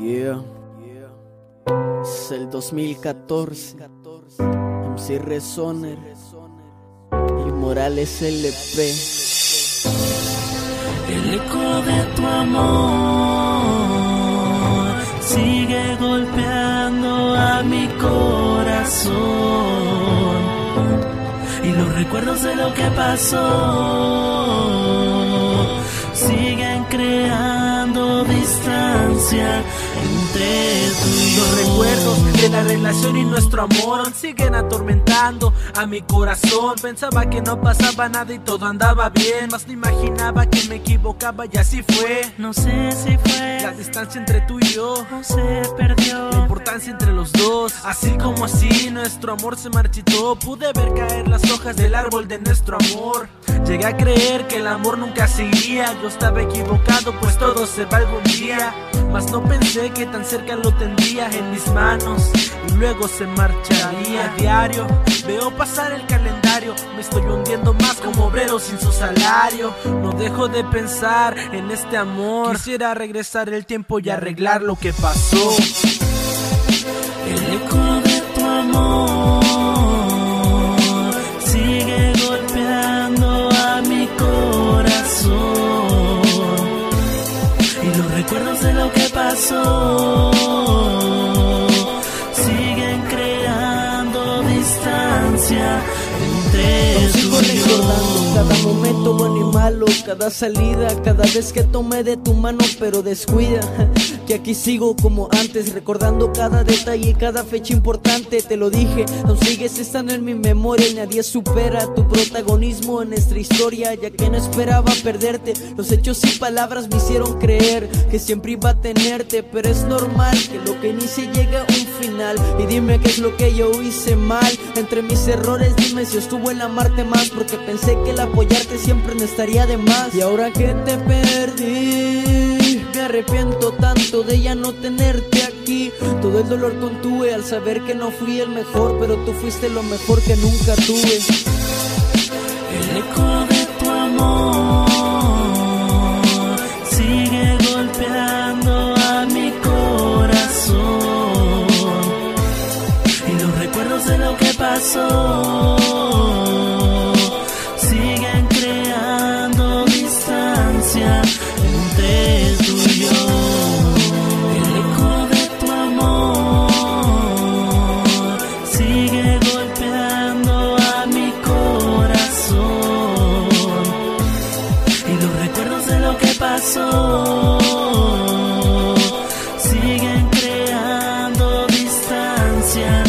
Yeah. Es el 2014. MC Resoner y Morales LP. El eco de tu amor sigue golpeando a mi corazón, y los recuerdos de lo que pasó siguen creando distancia entre tú y yo. Los recuerdos de la relación y nuestro amor siguen atormentando a mi corazón. Pensaba que no pasaba nada y todo andaba bien, mas no imaginaba que me equivocaba y así fue. No sé si fue la distancia entre tú y yo, o se perdió la importancia entre los dos. Así como así nuestro amor se marchitó, pude ver caer las hojas del árbol de nuestro amor. Llegué a creer que el amor nunca seguiría. Yo estaba equivocado, pues todo se va algún día, mas no pensé que tan cerca lo tendría en mis manos y luego se marcharía. A diario veo pasar el calendario, me estoy hundiendo más como obrero sin su salario. No dejo de pensar en este amor, quisiera regresar el tiempo y arreglar lo que pasó. El eco de tu amor sigue golpeando a mi corazón, y los recuerdos de lo que pasó siguen creando distancia entre tú y yo. Cada momento bueno y malo, cada salida, cada vez que tomé de tu mano, pero descuida que aquí sigo como antes, recordando cada detalle y cada fecha importante. Te lo dije, aún sigues estando en mi memoria y nadie supera tu protagonismo en nuestra historia, ya que no esperaba perderte. Los hechos y palabras me hicieron creer que siempre iba a tenerte, pero es normal que lo que inicie llegue a un final. Y dime qué es lo que yo hice mal, entre mis errores dime si estuvo el amarte más, porque pensé que el apoyarte siempre no estaría de más. Y ahora que te perdí, me arrepiento tanto de ya no tenerte aquí. Todo el dolor contuve al saber que no fui el mejor, pero tú fuiste lo mejor que nunca tuve. El eco de tu amor sigue golpeando a mi corazón, y los recuerdos de lo que pasó siguen creando distancia entre tú y yo. El eco de tu amor sigue golpeando a mi corazón, y los recuerdos de lo que pasó siguen creando distancia